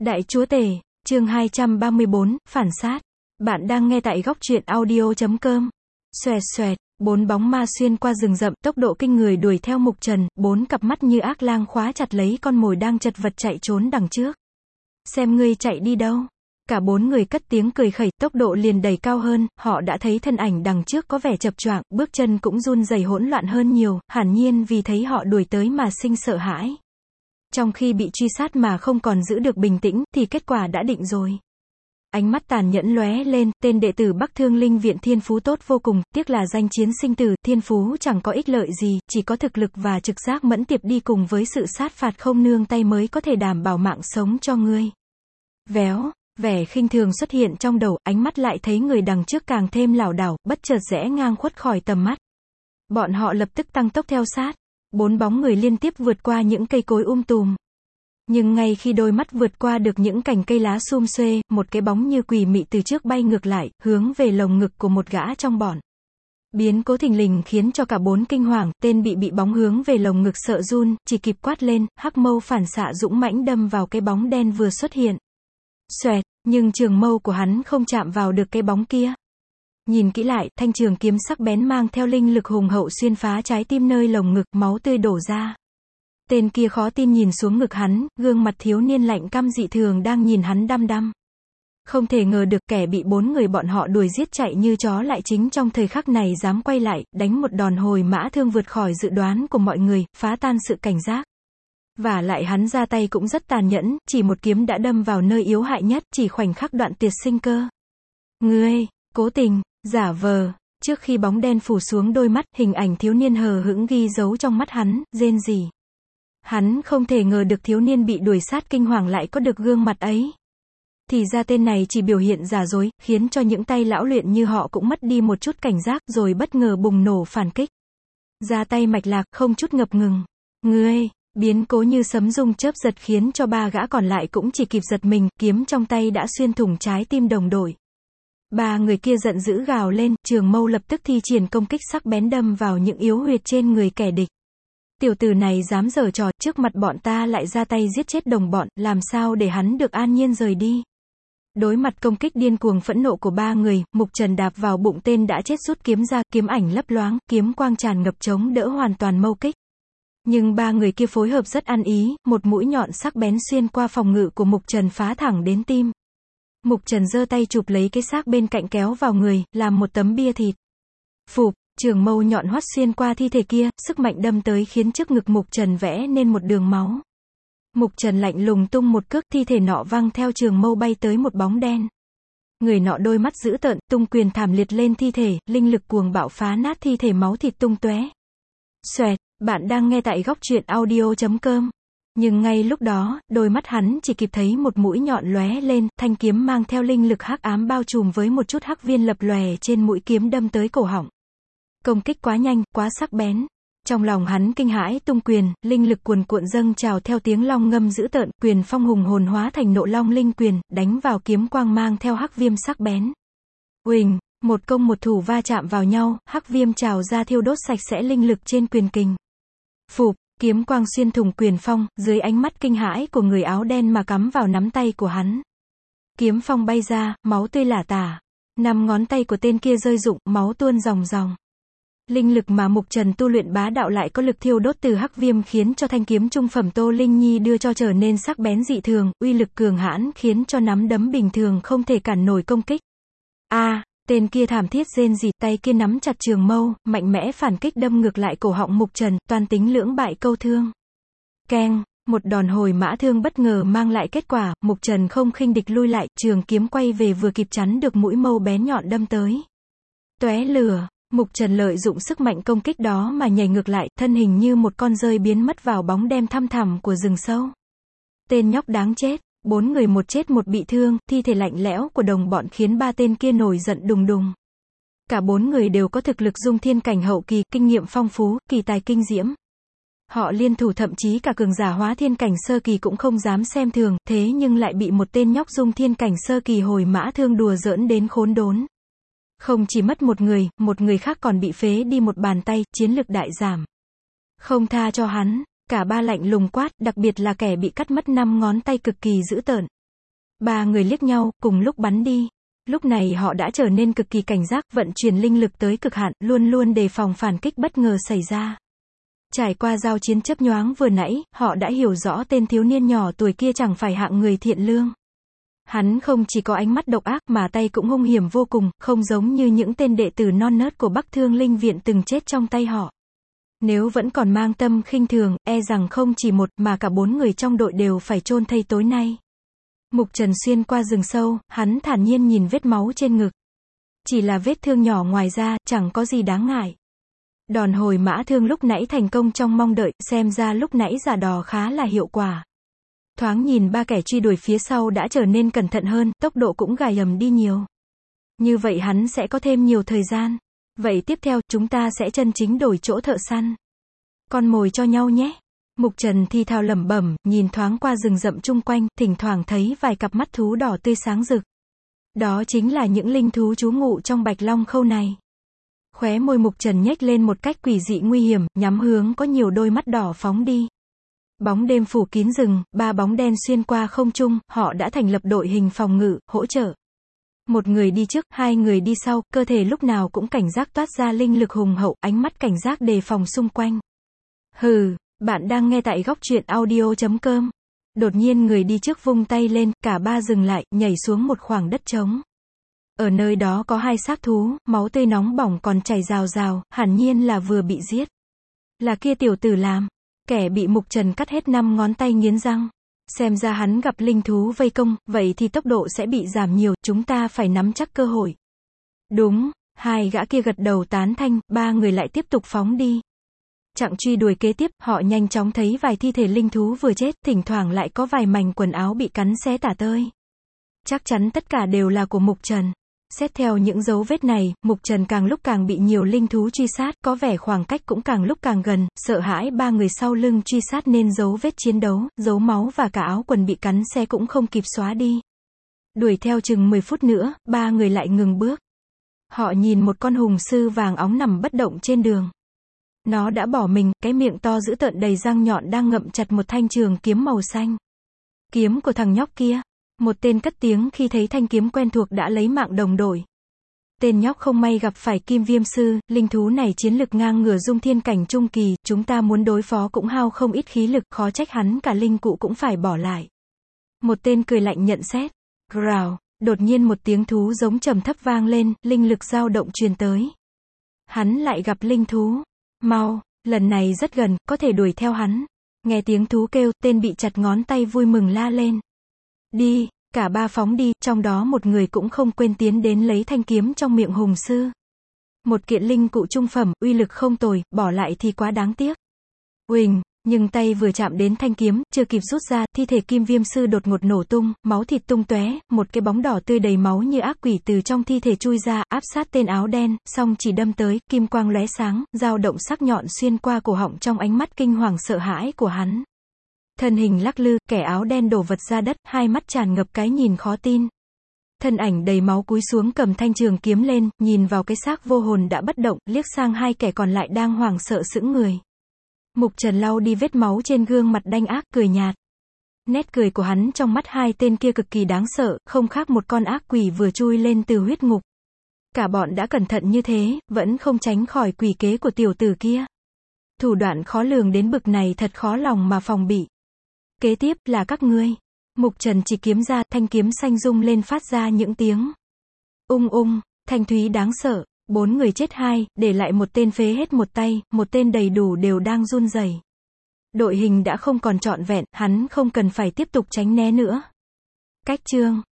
Đại chúa tể, chương 234, phản sát. Bạn đang nghe tại góc truyện audio.com. Xoẹt xoẹt, bốn bóng ma xuyên qua rừng rậm, tốc độ kinh người đuổi theo Mục Trần, bốn cặp mắt như ác lang khóa chặt lấy con mồi đang chật vật chạy trốn đằng trước. Xem ngươi chạy đi đâu. Cả bốn người cất tiếng cười khẩy, tốc độ liền đẩy cao hơn, họ đã thấy thân ảnh đằng trước có vẻ chập choạng, bước chân cũng run rẩy hỗn loạn hơn nhiều, hẳn nhiên vì thấy họ đuổi tới mà sinh sợ hãi. Trong khi bị truy sát mà không còn giữ được bình tĩnh, thì kết quả đã định rồi. Ánh mắt tàn nhẫn lóe lên, tên đệ tử Bắc Thương Linh Viện thiên phú tốt vô cùng, tiếc là danh chiến sinh tử, thiên phú chẳng có ích lợi gì, chỉ có thực lực và trực giác mẫn tiệp đi cùng với sự sát phạt không nương tay mới có thể đảm bảo mạng sống cho ngươi. Véo, vẻ khinh thường xuất hiện trong đầu, ánh mắt lại thấy người đằng trước càng thêm lảo đảo, bất chợt rẽ ngang khuất khỏi tầm mắt. Bọn họ lập tức tăng tốc theo sát. Bốn bóng người liên tiếp vượt qua những cây cối tùm. Nhưng ngay khi đôi mắt vượt qua được những cành cây lá sum xuê, một cái bóng như quỷ mị từ trước bay ngược lại, hướng về lồng ngực của một gã trong bọn. Biến cố thình lình khiến cho cả bốn kinh hoàng, tên bị bóng hướng về lồng ngực sợ run, chỉ kịp quát lên, hắc mâu phản xạ dũng mãnh đâm vào cái bóng đen vừa xuất hiện. Xoẹt, nhưng trường mâu của hắn không chạm vào được cái bóng kia. Nhìn kỹ lại, thanh trường kiếm sắc bén mang theo linh lực hùng hậu xuyên phá trái tim nơi lồng ngực, máu tươi đổ ra. Tên kia khó tin nhìn xuống ngực hắn, gương mặt thiếu niên lạnh căm dị thường đang nhìn hắn đăm đăm. Không thể ngờ được kẻ bị bốn người bọn họ đuổi giết chạy như chó lại chính trong thời khắc này dám quay lại, đánh một đòn hồi mã thương vượt khỏi dự đoán của mọi người, phá tan sự cảnh giác. Và lại hắn ra tay cũng rất tàn nhẫn, chỉ một kiếm đã đâm vào nơi yếu hại nhất, chỉ khoảnh khắc đoạn tuyệt sinh cơ. Ngươi, cố tình, giả vờ. Trước khi bóng đen phủ xuống đôi mắt, hình ảnh thiếu niên hờ hững ghi dấu trong mắt hắn, rên rỉ. Hắn không thể ngờ được thiếu niên bị đuổi sát kinh hoàng lại có được gương mặt ấy. Thì ra tên này chỉ biểu hiện giả dối, khiến cho những tay lão luyện như họ cũng mất đi một chút cảnh giác, rồi bất ngờ bùng nổ phản kích. Ra tay mạch lạc, không chút ngập ngừng. Ngươi, biến cố như sấm rung chớp giật khiến cho ba gã còn lại cũng chỉ kịp giật mình, kiếm trong tay đã xuyên thủng trái tim đồng đội. Ba người kia giận dữ gào lên, trường mâu lập tức thi triển công kích sắc bén đâm vào những yếu huyệt trên người kẻ địch. Tiểu tử này dám giở trò, trước mặt bọn ta lại ra tay giết chết đồng bọn, làm sao để hắn được an nhiên rời đi. Đối mặt công kích điên cuồng phẫn nộ của ba người, Mục Trần đạp vào bụng tên đã chết rút kiếm ra, kiếm ảnh lấp loáng, kiếm quang tràn ngập chống đỡ hoàn toàn mâu kích. Nhưng ba người kia phối hợp rất ăn ý, một mũi nhọn sắc bén xuyên qua phòng ngự của Mục Trần phá thẳng đến tim. Mục Trần giơ tay chụp lấy cái xác bên cạnh kéo vào người, làm một tấm bia thịt. Phụp, trường mâu nhọn hoắt xuyên qua thi thể kia, sức mạnh đâm tới khiến trước ngực Mục Trần vẽ nên một đường máu. Mục Trần lạnh lùng tung một cước, thi thể nọ văng theo trường mâu bay tới một bóng đen. Người nọ đôi mắt dữ tợn, tung quyền thảm liệt lên thi thể, linh lực cuồng bạo phá nát thi thể máu thịt tung tóe. Xoẹt, bạn đang nghe tại góc truyện audio.com. Nhưng ngay lúc đó, đôi mắt hắn chỉ kịp thấy một mũi nhọn lóe lên, thanh kiếm mang theo linh lực hắc ám bao trùm với một chút hắc viên lập lòe trên mũi kiếm đâm tới cổ họng. Công kích quá nhanh, quá sắc bén. Trong lòng hắn kinh hãi tung quyền, linh lực cuồn cuộn dâng trào theo tiếng long ngâm dữ tợn, quyền phong hùng hồn hóa thành nộ long linh quyền, đánh vào kiếm quang mang theo hắc viêm sắc bén. Uỳnh, một công một thủ va chạm vào nhau, hắc viêm trào ra thiêu đốt sạch sẽ linh lực trên quyền kình. Phụp, kiếm quang xuyên thủng quyền phong, dưới ánh mắt kinh hãi của người áo đen mà cắm vào nắm tay của hắn. Kiếm phong bay ra, máu tươi lả tả. 5 ngón tay của tên kia rơi rụng, máu tuôn ròng ròng. Linh lực mà Mục Trần tu luyện bá đạo lại có lực thiêu đốt từ hắc viêm khiến cho thanh kiếm trung phẩm Tô Linh Nhi đưa cho trở nên sắc bén dị thường, uy lực cường hãn khiến cho nắm đấm bình thường không thể cản nổi công kích. Tên kia thảm thiết rên rỉ, tay kia nắm chặt trường mâu, mạnh mẽ phản kích đâm ngược lại cổ họng Mục Trần, toàn tính lưỡng bại câu thương. Keng, một đòn hồi mã thương bất ngờ mang lại kết quả, Mục Trần không khinh địch lui lại, trường kiếm quay về vừa kịp chắn được mũi mâu bén nhọn đâm tới. Tóe lửa, Mục Trần lợi dụng sức mạnh công kích đó mà nhảy ngược lại, thân hình như một con dơi biến mất vào bóng đêm thăm thẳm của rừng sâu. Tên nhóc đáng chết. 4 người một chết một bị thương, thi thể lạnh lẽo của đồng bọn khiến ba tên kia nổi giận đùng đùng. Cả 4 người đều có thực lực dung thiên cảnh hậu kỳ, kinh nghiệm phong phú, kỳ tài kinh diễm. Họ liên thủ thậm chí cả cường giả hóa thiên cảnh sơ kỳ cũng không dám xem thường, thế nhưng lại bị một tên nhóc dung thiên cảnh sơ kỳ hồi mã thương đùa giỡn đến khốn đốn. Không chỉ mất một người khác còn bị phế đi một bàn tay, chiến lực đại giảm. Không tha cho hắn. Cả ba lạnh lùng quát, đặc biệt là kẻ bị cắt mất 5 ngón tay cực kỳ dữ tợn. Ba người liếc nhau, cùng lúc bắn đi. Lúc này họ đã trở nên cực kỳ cảnh giác, vận chuyển linh lực tới cực hạn, luôn luôn đề phòng phản kích bất ngờ xảy ra. Trải qua giao chiến chớp nhoáng vừa nãy, họ đã hiểu rõ tên thiếu niên nhỏ tuổi kia chẳng phải hạng người thiện lương. Hắn không chỉ có ánh mắt độc ác mà tay cũng hung hiểm vô cùng, không giống như những tên đệ tử non nớt của Bắc Thương Linh Viện từng chết trong tay họ. Nếu vẫn còn mang tâm khinh thường, e rằng không chỉ một mà cả 4 người trong đội đều phải chôn thây tối nay. Mục Trần xuyên qua rừng sâu, hắn thản nhiên nhìn vết máu trên ngực. Chỉ là vết thương nhỏ ngoài ra, chẳng có gì đáng ngại. Đòn hồi mã thương lúc nãy thành công trong mong đợi, xem ra lúc nãy giả đò khá là hiệu quả. Thoáng nhìn ba kẻ truy đuổi phía sau đã trở nên cẩn thận hơn, tốc độ cũng gà ầm đi nhiều. Như vậy hắn sẽ có thêm nhiều thời gian. Vậy tiếp theo, chúng ta sẽ chân chính đổi chỗ thợ săn con mồi cho nhau nhé. Mục Trần thi thào lẩm bẩm, nhìn thoáng qua rừng rậm chung quanh, thỉnh thoảng thấy vài cặp mắt thú đỏ tươi sáng rực. Đó chính là những linh thú trú ngụ trong Bạch Long Khâu này. Khóe môi Mục Trần nhếch lên một cách quỷ dị nguy hiểm, nhắm hướng có nhiều đôi mắt đỏ phóng đi. Bóng đêm phủ kín rừng, 3 bóng đen xuyên qua không trung, họ đã thành lập đội hình phòng ngự, hỗ trợ. Một người đi trước, 2 người đi sau, cơ thể lúc nào cũng cảnh giác toát ra linh lực hùng hậu, ánh mắt cảnh giác đề phòng xung quanh. Hừ, bạn đang nghe tại góc truyện audio.com. Đột nhiên người đi trước vung tay lên, cả ba dừng lại, nhảy xuống một khoảng đất trống. Ở nơi đó có 2 xác thú, máu tươi nóng bỏng còn chảy rào rào, hẳn nhiên là vừa bị giết. Là kia tiểu tử làm. Kẻ bị Mục Trần cắt hết 5 ngón tay nghiến răng. Xem ra hắn gặp linh thú vây công, vậy thì tốc độ sẽ bị giảm nhiều, chúng ta phải nắm chắc cơ hội. Đúng, 2 gã kia gật đầu tán thanh, 3 người lại tiếp tục phóng đi. Chặng truy đuổi kế tiếp, họ nhanh chóng thấy vài thi thể linh thú vừa chết, thỉnh thoảng lại có vài mảnh quần áo bị cắn xé tả tơi. Chắc chắn tất cả đều là của Mục Trần. Xét theo những dấu vết này, Mục Trần càng lúc càng bị nhiều linh thú truy sát, có vẻ khoảng cách cũng càng lúc càng gần, sợ hãi 3 người sau lưng truy sát nên dấu vết chiến đấu, dấu máu và cả áo quần bị cắn xé cũng không kịp xóa đi. Đuổi theo chừng 10 phút nữa, 3 người lại ngừng bước. Họ nhìn một con hùng sư vàng óng nằm bất động trên đường. Nó đã bỏ mình, cái miệng to dữ tợn đầy răng nhọn đang ngậm chặt một thanh trường kiếm màu xanh. Kiếm của thằng nhóc kia. Một tên cất tiếng khi thấy thanh kiếm quen thuộc đã lấy mạng đồng đội. Tên nhóc không may gặp phải Kim Viêm Sư, linh thú này chiến lực ngang ngửa Dung Thiên cảnh trung kỳ, chúng ta muốn đối phó cũng hao không ít khí lực, khó trách hắn cả linh cụ cũng phải bỏ lại. Một tên cười lạnh nhận xét. Rào, đột nhiên một tiếng thú giống trầm thấp vang lên, linh lực dao động truyền tới. Hắn lại gặp linh thú. Mau, lần này rất gần, có thể đuổi theo hắn. Nghe tiếng thú kêu, tên bị chặt ngón tay vui mừng la lên. Đi, cả ba phóng đi, trong đó một người cũng không quên tiến đến lấy thanh kiếm trong miệng hùng sư. Một kiện linh cụ trung phẩm, uy lực không tồi, bỏ lại thì quá đáng tiếc. Uỳnh, nhưng tay vừa chạm đến thanh kiếm, chưa kịp rút ra, thi thể Kim Viêm Sư đột ngột nổ tung, máu thịt tung tóe, một cái bóng đỏ tươi đầy máu như ác quỷ từ trong thi thể chui ra, áp sát tên áo đen, song chỉ đâm tới, kim quang lóe sáng, dao động sắc nhọn xuyên qua cổ họng trong ánh mắt kinh hoàng sợ hãi của hắn. Thân hình lắc lư, kẻ áo đen đổ vật ra đất, hai mắt tràn ngập cái nhìn khó tin. Thân ảnh đầy máu cúi xuống cầm thanh trường kiếm lên, nhìn vào cái xác vô hồn đã bất động, liếc sang 2 kẻ còn lại đang hoảng sợ sững người. Mục Trần lau đi vết máu trên gương mặt đanh ác, cười nhạt. Nét cười của hắn trong mắt 2 tên kia cực kỳ đáng sợ, không khác một con ác quỷ vừa chui lên từ huyết ngục. Cả bọn đã cẩn thận như thế, vẫn không tránh khỏi quỷ kế của tiểu tử kia. Thủ đoạn khó lường đến bực này thật khó lòng mà phòng bị. Kế tiếp là các ngươi. Mục Trần chỉ kiếm ra, thanh kiếm xanh rung lên phát ra những tiếng ung ung, thanh thúy đáng sợ. 4 người chết 2, để lại một tên phế hết một tay, một tên đầy đủ đều đang run rẩy. Đội hình đã không còn trọn vẹn, hắn không cần phải tiếp tục tránh né nữa. Cách chương